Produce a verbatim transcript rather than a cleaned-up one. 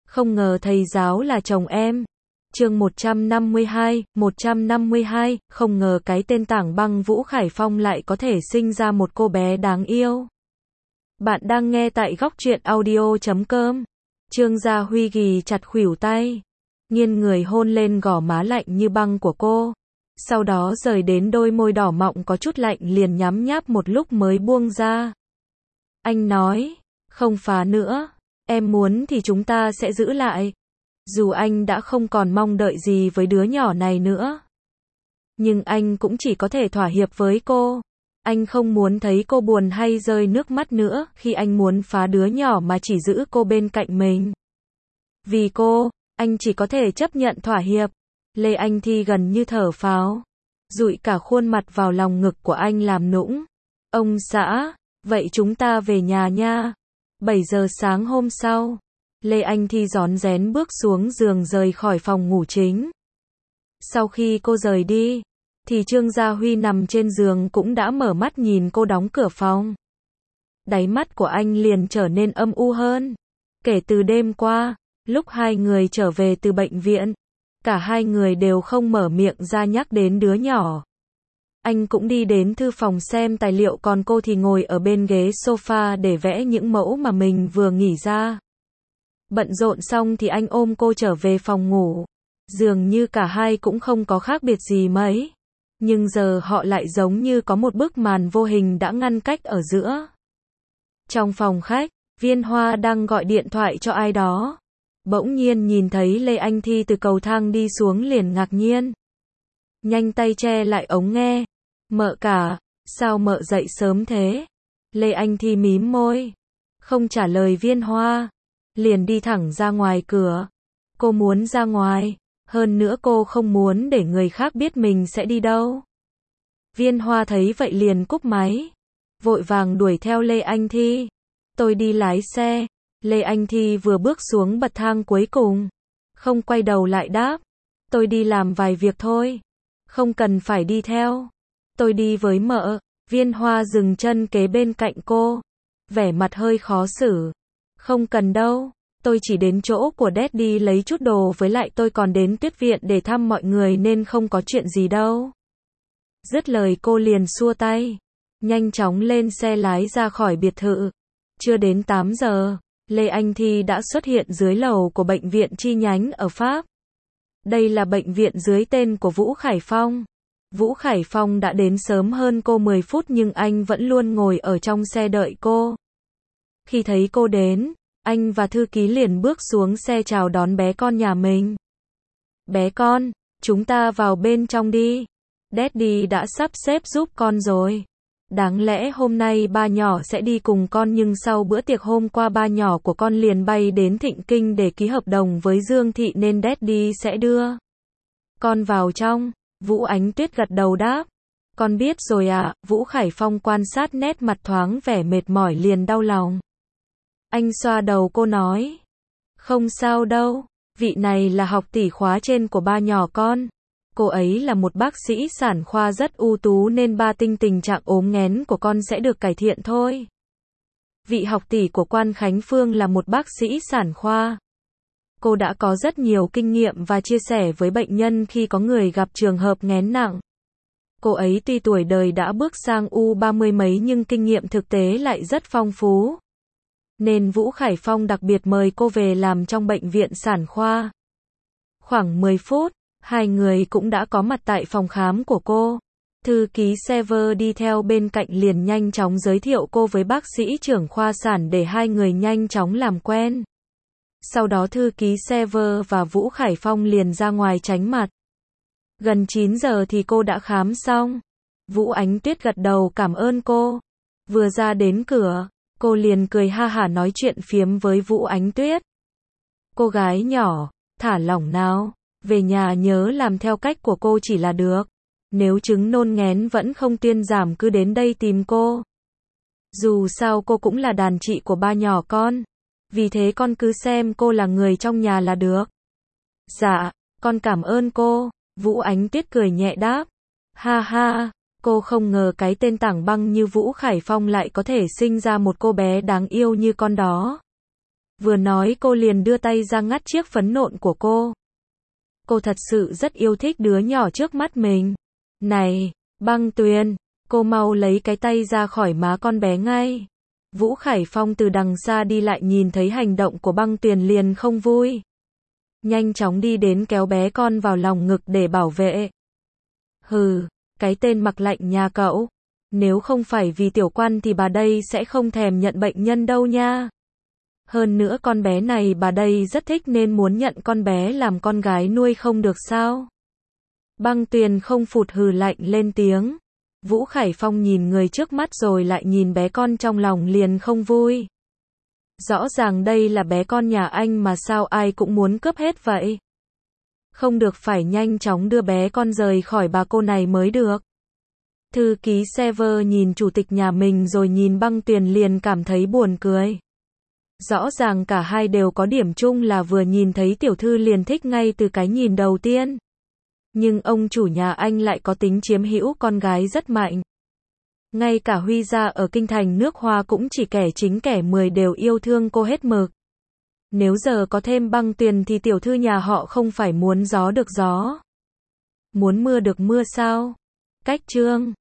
Không ngờ thầy giáo là chồng em. Chương một trăm năm mươi hai, một trăm năm mươi hai, không ngờ cái tên Tảng Băng Vũ Khải Phong lại có thể sinh ra một cô bé đáng yêu. Bạn đang nghe tại góc truyện audio chấm com. Trương Gia Huy ghì chặt khuỷu tay, nghiêng người hôn lên gò má lạnh như băng của cô. Sau đó rời đến đôi môi đỏ mọng có chút lạnh liền nhắm nháp một lúc mới buông ra. Anh nói, không phá nữa, em muốn thì chúng ta sẽ giữ lại. Dù anh đã không còn mong đợi gì với đứa nhỏ này nữa, nhưng anh cũng chỉ có thể thỏa hiệp với cô. Anh không muốn thấy cô buồn hay rơi nước mắt nữa khi anh muốn phá đứa nhỏ mà chỉ giữ cô bên cạnh mình. Vì cô, anh chỉ có thể chấp nhận thỏa hiệp. Lê Anh Thi gần như thở phào, dụi cả khuôn mặt vào lòng ngực của anh làm nũng. Ông xã, vậy chúng ta về nhà nha. bảy giờ sáng hôm sau, Lê Anh Thi rón rén bước xuống giường rời khỏi phòng ngủ chính. Sau khi cô rời đi, thì Trương Gia Huy nằm trên giường cũng đã mở mắt nhìn cô đóng cửa phòng. Đáy mắt của anh liền trở nên âm u hơn. Kể từ đêm qua, lúc hai người trở về từ bệnh viện, cả hai người đều không mở miệng ra nhắc đến đứa nhỏ. Anh cũng đi đến thư phòng xem tài liệu, còn cô thì ngồi ở bên ghế sofa để vẽ những mẫu mà mình vừa nghỉ ra. Bận rộn xong thì anh ôm cô trở về phòng ngủ. Dường như cả hai cũng không có khác biệt gì mấy. Nhưng giờ họ lại giống như có một bức màn vô hình đã ngăn cách ở giữa. Trong phòng khách, Viên Hoa đang gọi điện thoại cho ai đó. Bỗng nhiên nhìn thấy Lê Anh Thi từ cầu thang đi xuống liền ngạc nhiên. Nhanh tay che lại ống nghe. Mợ cả, sao mợ dậy sớm thế? Lê Anh Thi mím môi, không trả lời Viên Hoa, liền đi thẳng ra ngoài cửa. Cô muốn ra ngoài, hơn nữa cô không muốn để người khác biết mình sẽ đi đâu. Viên Hoa thấy vậy liền cúp máy, vội vàng đuổi theo Lê Anh Thi. Tôi đi lái xe. Lê Anh Thi vừa bước xuống bậc thang cuối cùng, không quay đầu lại đáp. Tôi đi làm vài việc thôi, không cần phải đi theo. Tôi đi với mợ. Viên Hoa dừng chân kế bên cạnh cô, vẻ mặt hơi khó xử. Không cần đâu, tôi chỉ đến chỗ của Daddy lấy chút đồ, với lại tôi còn đến Tuyết Viện để thăm mọi người nên không có chuyện gì đâu. Dứt lời cô liền xua tay, nhanh chóng lên xe lái ra khỏi biệt thự. Chưa đến tám giờ, Lê Anh Thi đã xuất hiện dưới lầu của bệnh viện chi nhánh ở Pháp. Đây là bệnh viện dưới tên của Vũ Khải Phong. Vũ Khải Phong đã đến sớm hơn cô mười phút nhưng anh vẫn luôn ngồi ở trong xe đợi cô. Khi thấy cô đến, anh và thư ký liền bước xuống xe chào đón bé con nhà mình. Bé con, chúng ta vào bên trong đi. Daddy đã sắp xếp giúp con rồi. Đáng lẽ hôm nay ba nhỏ sẽ đi cùng con, nhưng sau bữa tiệc hôm qua ba nhỏ của con liền bay đến Thịnh Kinh để ký hợp đồng với Dương Thị nên Daddy sẽ đưa con vào trong. Vũ Ánh Tuyết gật đầu đáp. Con biết rồi ạ. Vũ Khải Phong quan sát nét mặt thoáng vẻ mệt mỏi liền đau lòng. Anh xoa đầu cô nói. Không sao đâu, vị này là học tỷ khóa trên của ba nhỏ con. Cô ấy là một bác sĩ sản khoa rất ưu tú nên ba tinh tình trạng ốm nghén của con sẽ được cải thiện thôi. Vị học tỷ của Quan Khánh Phương là một bác sĩ sản khoa. Cô đã có rất nhiều kinh nghiệm và chia sẻ với bệnh nhân khi có người gặp trường hợp nghén nặng. Cô ấy tuy tuổi đời đã bước sang u ba mươi mấy nhưng kinh nghiệm thực tế lại rất phong phú. Nên Vũ Khải Phong đặc biệt mời cô về làm trong bệnh viện sản khoa. Khoảng mười phút, hai người cũng đã có mặt tại phòng khám của cô. Thư ký Sever đi theo bên cạnh liền nhanh chóng giới thiệu cô với bác sĩ trưởng khoa sản để hai người nhanh chóng làm quen. Sau đó thư ký Sever và Vũ Khải Phong liền ra ngoài tránh mặt. Gần chín giờ thì cô đã khám xong. Vũ Ánh Tuyết gật đầu cảm ơn cô. Vừa ra đến cửa, cô liền cười ha hả nói chuyện phiếm với Vũ Ánh Tuyết. Cô gái nhỏ, thả lỏng nào, về nhà nhớ làm theo cách của cô chỉ là được. Nếu chứng nôn nghén vẫn không thuyên giảm cứ đến đây tìm cô. Dù sao cô cũng là đàn chị của ba nhỏ con. Vì thế con cứ xem cô là người trong nhà là được. Dạ, con cảm ơn cô. Vũ Ánh Tuyết cười nhẹ đáp. Ha ha, cô không ngờ cái tên Tảng Băng như Vũ Khải Phong lại có thể sinh ra một cô bé đáng yêu như con đó. Vừa nói cô liền đưa tay ra ngắt chiếc phấn nộn của cô. Cô thật sự rất yêu thích đứa nhỏ trước mắt mình. Này, Băng Tuyền, cô mau lấy cái tay ra khỏi má con bé ngay. Vũ Khải Phong từ đằng xa đi lại nhìn thấy hành động của Băng Tuyền liền không vui. Nhanh chóng đi đến kéo bé con vào lòng ngực để bảo vệ. Hừ, cái tên mặc lạnh nhà cậu. Nếu không phải vì tiểu quan thì bà đây sẽ không thèm nhận bệnh nhân đâu nha. Hơn nữa con bé này bà đây rất thích nên muốn nhận con bé làm con gái nuôi không được sao? Băng Tuyền không phụt hừ lạnh lên tiếng. Vũ Khải Phong nhìn người trước mắt rồi lại nhìn bé con trong lòng liền không vui. Rõ ràng đây là bé con nhà anh mà sao ai cũng muốn cướp hết vậy? Không được, phải nhanh chóng đưa bé con rời khỏi bà cô này mới được. Thư ký Sever nhìn chủ tịch nhà mình rồi nhìn Băng Tuyền liền cảm thấy buồn cười. Rõ ràng cả hai đều có điểm chung là vừa nhìn thấy tiểu thư liền thích ngay từ cái nhìn đầu tiên. Nhưng ông chủ nhà anh lại có tính chiếm hữu con gái rất mạnh. Ngay cả Huy gia ở kinh thành nước Hoa cũng chỉ kẻ chính kẻ mười đều yêu thương cô hết mực. Nếu giờ có thêm Băng Tuyền thì tiểu thư nhà họ không phải muốn gió được gió, muốn mưa được mưa sao? Cách chương